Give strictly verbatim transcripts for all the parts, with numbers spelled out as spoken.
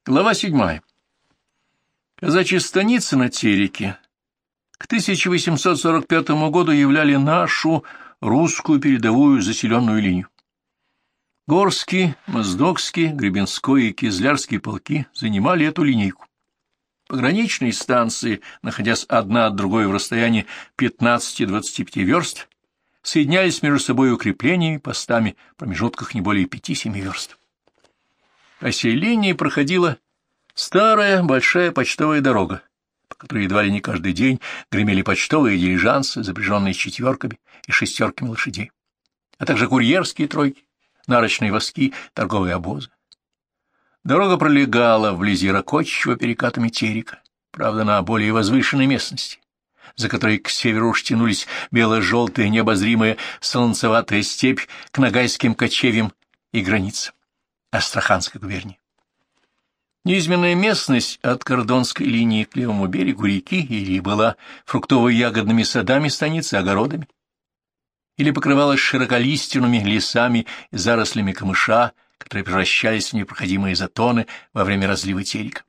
Глава седьмая. Казачьи станицы на Тереке к тысяча восемьсот сорок пятому году являли нашу русскую передовую заселенную линию. Горский, Моздокский, Гребенской и Кизлярский полки занимали эту линейку. Пограничные станции, находясь одна от другой в расстоянии пятнадцати-двадцати пяти верст, соединялись между собой укреплениями, постами в промежутках не более пяти-семи верст. По сей линии проходила старая большая почтовая дорога, по которой едва ли не каждый день гремели почтовые дилижансы, запряженные четверками и шестерками лошадей, а также курьерские тройки, нарочные воски, торговые обозы. Дорога пролегала вблизи ракочущего перекатами Терека, правда, на более возвышенной местности, за которой к северу уж тянулись бело-желтая необозримая солонцеватая степь к Ногайским кочевьям и границам Астраханской губернии. Низменная местность от Кордонской линии к левому берегу реки или была фруктово-ягодными садами станицы, огородами, или покрывалась широколиственными лесами и зарослями камыша, которые превращались в непроходимые затоны во время разлива Терека.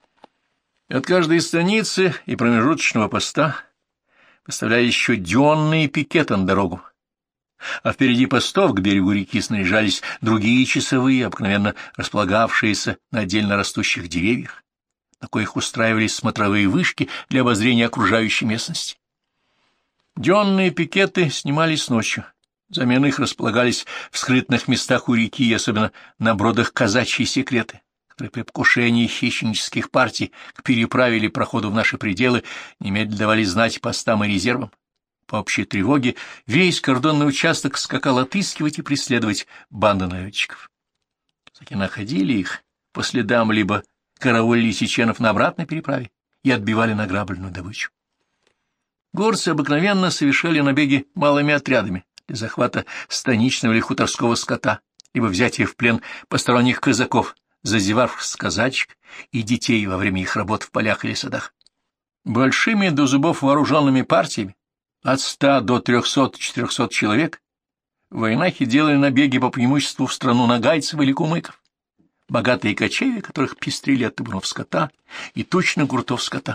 От каждой станицы и промежуточного поста поставляли еще дённые пикеты на дорогу, а впереди постов к берегу реки снаряжались другие часовые, обыкновенно располагавшиеся на отдельно растущих деревьях, на коих устраивались смотровые вышки для обозрения окружающей местности. Дённые пикеты снимались ночью, взамен их располагались в скрытных местах у реки, и особенно на бродах казачьи секреты, которые при покушении хищнических партий к переправе или проходу в наши пределы немедленно давали знать постам и резервам. По общей тревоге весь кордонный участок скакал отыскивать и преследовать банды налетчиков. Казаки находили их по следам, либо караулили чеченов на обратной переправе и отбивали награбленную добычу. Горцы обыкновенно совершали набеги малыми отрядами для захвата станичного или хуторского скота, либо взятия в плен посторонних казаков, зазевавших с казачек и детей во время их работ в полях или садах. Большими до зубов вооруженными партиями от ста до трехсот-четырехсот человек в войнахе делали набеги по преимуществу в страну нагайцев или кумыков, богатые кочевья, которых пестрили от табунов скота и тучных гуртов скота.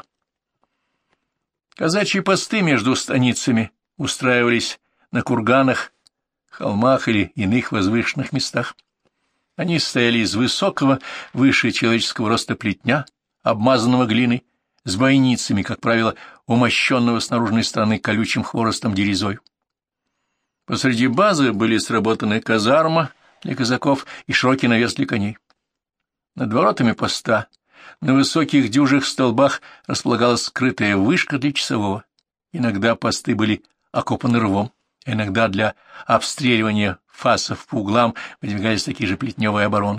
Казачьи посты между станицами устраивались на курганах, холмах или иных возвышенных местах. Они состояли из высокого, выше человеческого роста плетня, обмазанного глиной, с бойницами, как правило, умощенного с наружной стороны колючим хворостом дерезой. Посреди базы были сработаны казарма для казаков и широкий навес для коней. Над воротами поста на высоких дюжих столбах располагалась скрытая вышка для часового. Иногда посты были окопаны рвом, иногда для обстреливания фасов по углам выдвигались такие же плетневые обороны.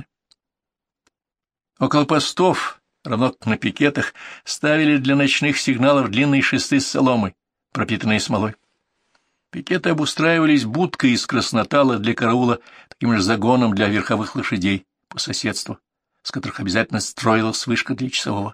Около постов, равно как на пикетах, ставили для ночных сигналов длинные шесты с соломой, пропитанные смолой. Пикеты обустраивались будкой из краснотала для караула, таким же загоном для верховых лошадей по соседству, с которых обязательно строилась вышка для часового.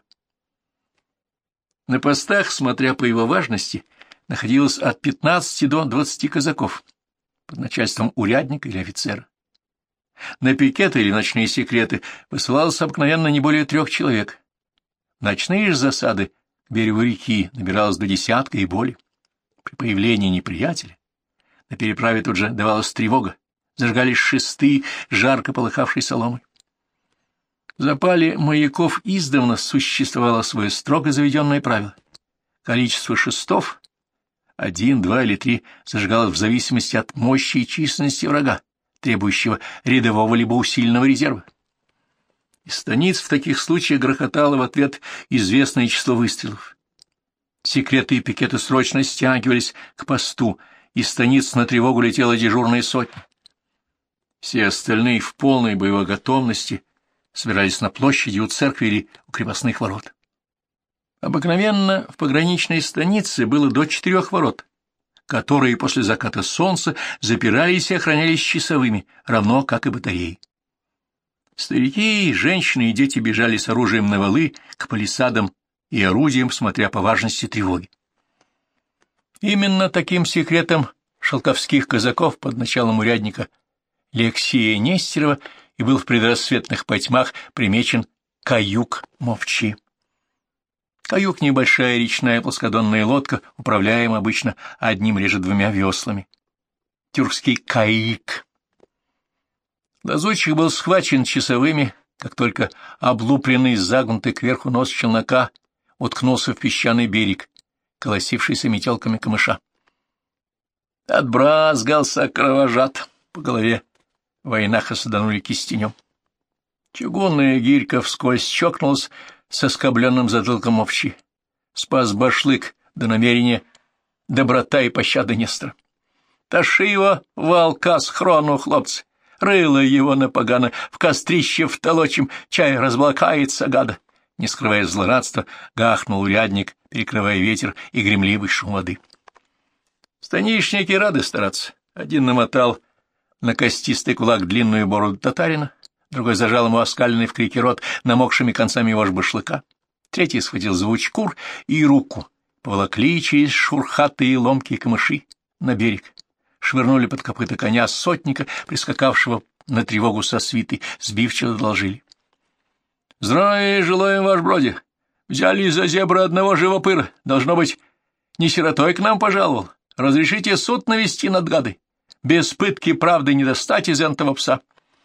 На постах, смотря по его важности, находилось от пятнадцати до двадцати казаков под начальством урядника или офицера. На пикеты или ночные секреты высылалось обыкновенно не более трех человек. Ночные же засады к берегу реки набиралось до десятка и более. При появлении неприятеля на переправе тут же давалась тревога, зажигались шесты, жарко полыхавшей соломой. В запале маяков издавна существовало свое строго заведенное правило. Количество шестов — один, два или три — зажигалось в зависимости от мощи и численности врага, требующего рядового либо усиленного резерва. Из станиц в таких случаях грохотало в ответ известное число выстрелов. Секреты и пикеты срочно стягивались к посту, из станиц на тревогу летела дежурная сотня. Все остальные в полной боевой готовности собирались на площади у церкви или у крепостных ворот. Обыкновенно в пограничной станице было до четырех ворот, которые после заката солнца запирались и охранялись часовыми, равно как и батареи. Старики, женщины и дети бежали с оружием на валы к палисадам и орудиям, смотря по важности тревоги. Именно таким секретом шелковских казаков под началом урядника Алексея Нестерова и был в предрассветных потьмах примечен каюк-мовчи. Каюк — небольшая речная плоскодонная лодка, управляемая обычно одним реже двумя веслами. Тюркский каик. Лазутчик был схвачен часовыми, как только облупленный, загнутый кверху нос челнока уткнулся в песчаный берег, колосившийся метелками камыша. Отбрызгался кровожад, по голове войнаха саданули кистенем. Чугунная гирька вскользь чокнулась со скобленным затылком овчи. Спас башлык до намерения доброта и пощады Нестора. Таши его волка с хрону, хлопцы, рыло его напогано, в кострище втолочим, чай разблакается, гада. Не скрывая злорадства, гахнул урядник, перекрывая ветер и гремливый шум воды. Станичники рады стараться. Один намотал на костистый кулак длинную бороду татарина, другой зажал ему оскаленный в крике рот намокшими концами его ж башлыка, третий схватил за учкур и руку, поволокли через шурхатые ломкие камыши на берег, швырнули под копыта коня сотника, прискакавшего на тревогу со свитой, сбивчиво доложили. — Здравия желаем, ваш броди. Взяли за зебра одного живопыра. Должно быть, не сиротой к нам пожаловал. Разрешите суд навести над гадой. Без пытки правды не достать из энтого пса.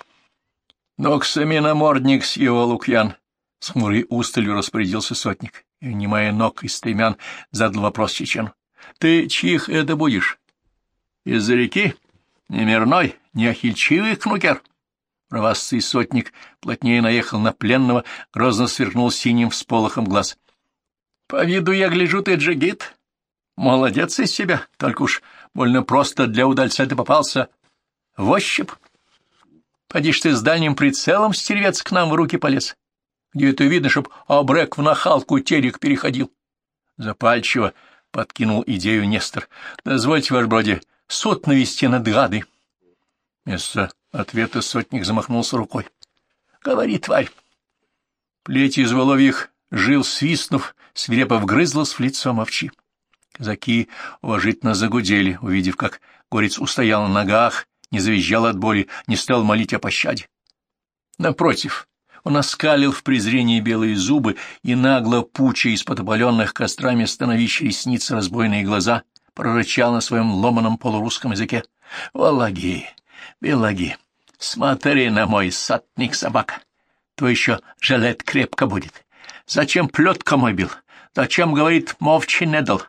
Ноксаминомордник с его Лукьян. С хмурой усталью распорядился сотник, и, внимая ног из стремян, задал вопрос чечену. — Ты чьих это будешь? — Из-за реки? Не мирной, не охильчивый кнукер? Провасцый сотник плотнее наехал на пленного, грозно сверкнул синим всполохом глаз. — По виду я гляжу, ты джигит. Молодец из себя, только уж больно просто для удальца ты попался в ощупь. Поди ж ты с дальним прицелом, стервец, к нам в руки полез. Где это видно, чтоб обрек в нахалку терек переходил? Запальчиво подкинул идею Нестор. Дозвольте, ваш броди, суд навести над гадой. Вместо ответа сотник замахнулся рукой. Говори, тварь. Плеть из воловьих жил, свистнув, свирепо вгрызлась в лицо овчи. Казаки уважительно загудели, увидев, как горец устоял на ногах, не завизжал от боли, не стал молить о пощаде. Напротив, он оскалил в презрении белые зубы и, нагло пуча из-под опаленных кострами становища ресниц разбойные глаза, прорычал на своем ломаном полурусском языке. — Валаги, белаги, смотри на мой сатник собака, то еще жалет крепко будет. Зачем плетка мой бил? Зачем, говорит, мовчи не дал?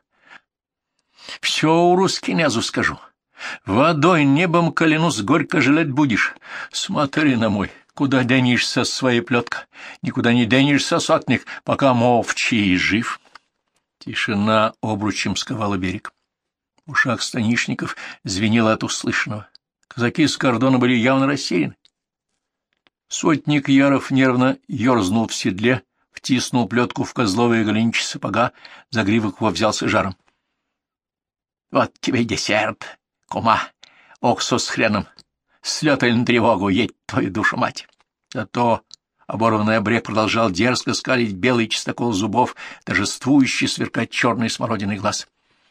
Все у рускинязу скажу. Водой, небом клянусь, горько жалеть будешь. Смотри на мой, куда денешься, своей плетка, никуда не денешься, сотник, пока мовчи жив. Тишина обручем сковала берег. В ушах станишников звенело от услышанного. Казаки с кордона были явно рассеяны. Сотник Яров нервно ерзнул в седле, втиснул плетку в козловые голенища сапога, загривок его взялся жаром. — Вот тебе десерт, кума, уксус с хреном. Слетай на тревогу, едь твою душу мать. Зато оборванный обрек продолжал дерзко скалить белый чистокол зубов, торжествующий сверкать черный смородиный глаз.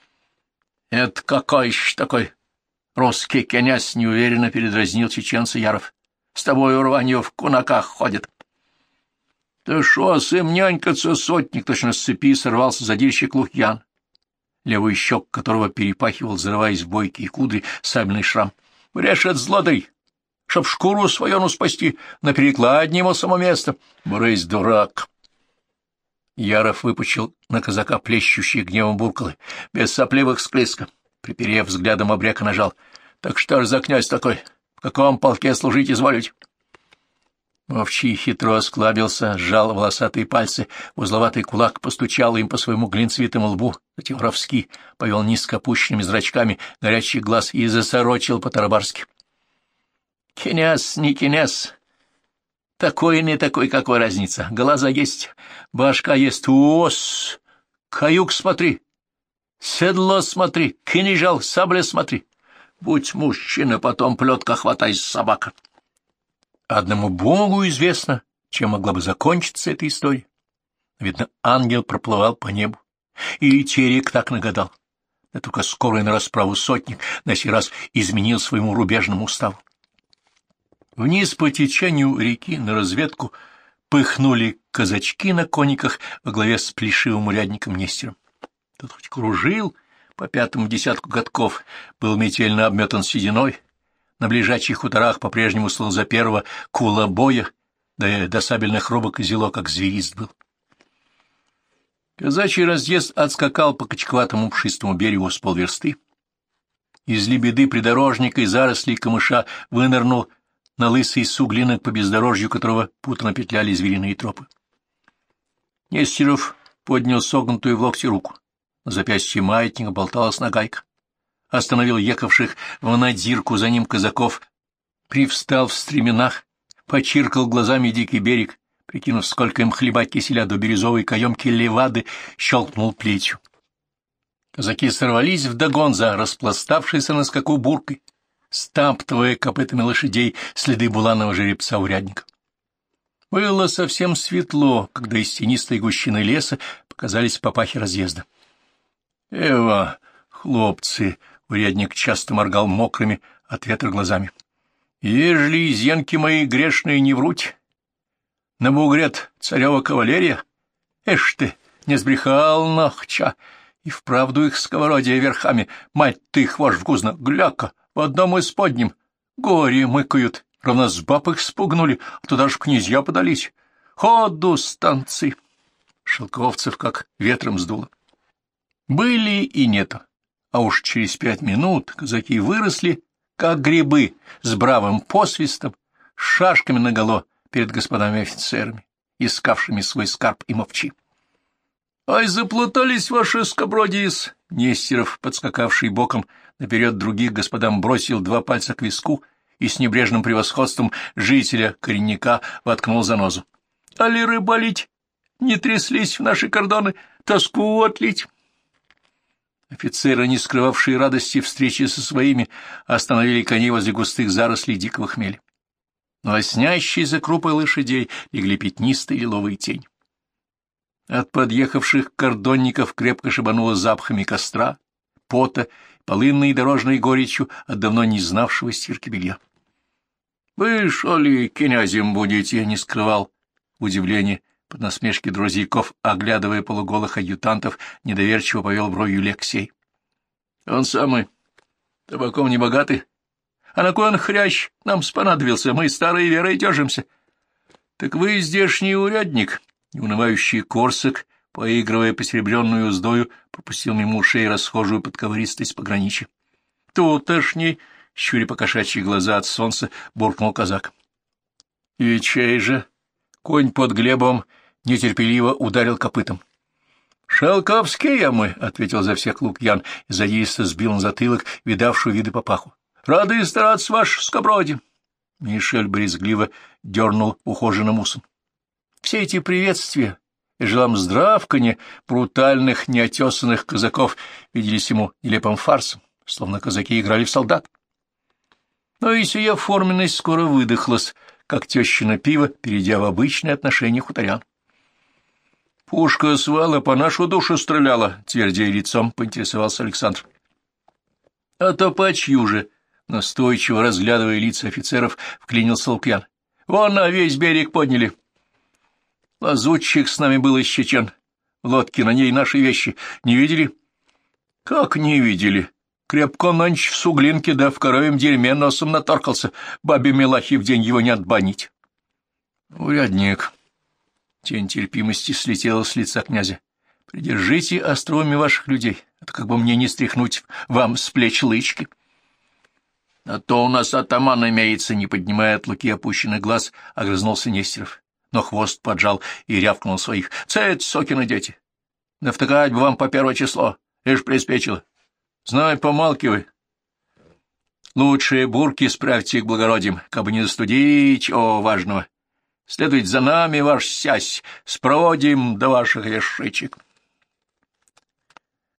— Это какой еще такой русский князь? — неуверенно передразнил чеченца Яров. — С тобой урванье в кунаках ходит. — Да шо, сын, нянькаться, сотник, точно с цепи сорвался задильщик Лукьян, левый щек которого перепахивал, зарываясь в бойкие кудри, сабельный шрам. — Брешет злодей, чтоб шкуру свою ну спасти, на перекладне ему само место. Брысь, дурак! Яров выпучил на казака плещущие гневом буркалы, без сопливых склизка. Приперев взглядом обрека, нажал. — Так что ж за князь такой? В каком полке служить изволить? Овчий хитро осклабился, сжал волосатые пальцы, узловатый кулак постучал им по своему глинцевитому лбу, затем воровски повел низко опущенными зрачками горячий глаз и засорочил по-тарабарски. — Князь, не князь. Такой и не такой, какой разница. Глаза есть, башка есть. Ос! Каюк смотри, седло смотри, кинжал, сабля смотри. Будь мужчина, потом плетка хватай, собака. Одному Богу известно, чем могла бы закончиться эта история. Видно, ангел проплывал по небу, и терек так нагадал. Да только скорый на расправу сотник на сей раз изменил своему рубежному уставу. Вниз по течению реки на разведку пыхнули казачки на кониках во главе с плешивым урядником Нестером. Тот хоть кружил по пятому десятку годков, был метельно обметан сединой, на ближайших хуторах по-прежнему слыл за первого кулобоя, да и до сабельных рубок и зело, как зверист был. Казачий разъезд отскакал по качковатому пшистому берегу с полверсты. Из лебеды придорожника и зарослей камыша вынырнул на лысый суглинок, по бездорожью которого путано петляли звериные тропы. Нестеров поднял согнутую в локте руку. На запястье маятника болталась нагайка. Остановил ехавших в надзирку за ним казаков, привстал в стременах, почиркал глазами дикий берег, прикинув, сколько им хлебать киселя до бирюзовой каемки левады, щелкнул плетью. Казаки сорвались вдогон за распластавшейся на скаку буркой, стаптывая копытами лошадей следы буланого жеребца-урядника. Было совсем светло, когда из тенистой гущины леса показались попахи разъезда. — Эва, хлопцы! — урядник часто моргал мокрыми от ветра глазами. — Ежели зенки мои грешные не вруть, на бугрет царева кавалерия, эш ты, не сбрехал нахча, и вправду их сковородия верхами, мать ты их, ваш вкусно, гляка, в одном из подним, горе мыкают, ровно с баб их спугнули, а туда ж князья подались. Ходу, станцы! Шелковцев как ветром сдуло. Были и нету, а уж через пять минут казаки выросли, как грибы, с бравым посвистом, с шашками наголо перед господами офицерами, искавшими свой скарб и мовчи. — Ай, заплутались ваши скобродиис! Нестеров, подскакавший боком наперед других господам, бросил два пальца к виску и с небрежным превосходством жителя коренника воткнул занозу. — Али рыбалить? Не тряслись в наши кордоны, тоску отлить? Офицеры, не скрывавшие радости встречи со своими, остановили коней возле густых зарослей дикого хмеля. На лоснящей за крупой лошадей легли пятнистые лиловые тень. От подъехавших кордонников крепко шибануло запахами костра, пота, полынной дорожной горечью от давно не знавшего стирки белья. — Вы, шо ли, князем будете? — не скрывал удивление под насмешки друзьяков, оглядывая полуголых адъютантов, недоверчиво повел бровью Алексей. — Он самый. Табаком не богатый. А на кой он хрящ нам спонадобился? Мы старой верой держимся. — Так вы здешний урядник. Неунывающий Корсак, поигрывая посеребренную уздою, пропустил мимо ушей расхожую подковыристость пограничья. — Тутошний, щуря покошачьи глаза от солнца, буркнул казак. — И чей же? Конь под Глебом нетерпеливо ударил копытом. — Шелковские мы, — ответил за всех Лукьян, и задейственно сбил на затылок видавшую виды папаху. — Рады стараться, ваш скоброди. Мишель брезгливо дернул ухоженным усом. Все эти приветствия и желам здравканья брутальных, неотесанных казаков виделись ему нелепым фарсом, словно казаки играли в солдат. Но и сия форменность скоро выдохлась, как тещина пиво, перейдя в обычные отношения хуторян. — Пушка с вала по нашу душу стреляла, — твердя лицом поинтересовался Александр. — А то по чью же, — настойчиво разглядывая лица офицеров, вклинился Лукьян. — Вон на весь берег подняли. — Лазутчик с нами был из чечен. В лодке на ней наши вещи. Не видели? — Как не видели? Крепко нонч в суглинке, да в коровьем дерьме носом наторкался. Бабе Мелахе в день его не отбанить. — Урядник. Тень терпимости слетела с лица князя. — Придержите остроумие ваших людей, а то как бы мне не стряхнуть вам с плеч лычки. — А то у нас атаман имеется, — не поднимая от Луки опущенный глаз, огрызнулся Нестеров, но хвост поджал и рявкнул своих. — Цец, сокины дети! Навтыкать бы вам по первое число, лишь приспечило. Знай, помалкивай. Лучшие бурки справьте к благородиям, кабы не застудить чего важного. Следуйте за нами, ваш сясь, спроводим до ваших решичек.